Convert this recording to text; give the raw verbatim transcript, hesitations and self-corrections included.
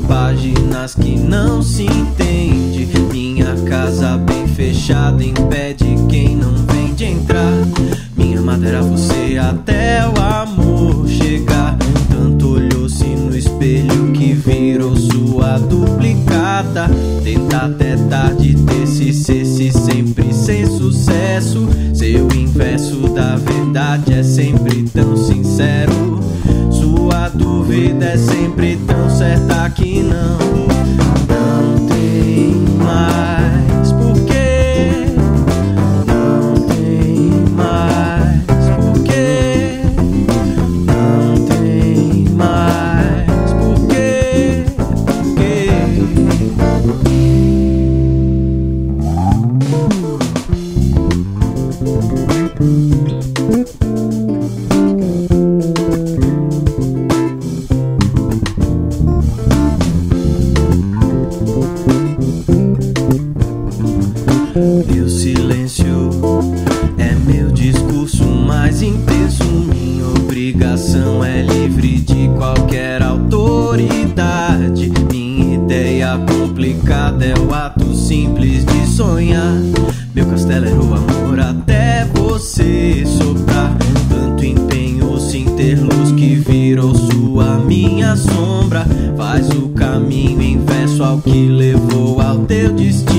páginas que não se entende. Minha casa bem fechada impede quem não vem de entrar. Minha amada era você até o amor chegar. Tanto olhou-se no espelho que virou sua duplicata. Tenta até tarde ter se cesse sempre sem sucesso. Seu inverso da verdade é sempre tão sincero. Sua dúvida é sempre tão certa que não, não tem mais porquê. Não tem mais porquê. Não tem mais porquê. Meu silêncio é meu discurso mais intenso. Minha obrigação é livre de qualquer autoridade. Minha ideia complicada é o ato simples de sonhar. Meu castelo era o amor até você soprar. Tanto empenhou-se em ter luz que virou sua minha sombra. Faz o caminho inverso ao que levou ao teu destino.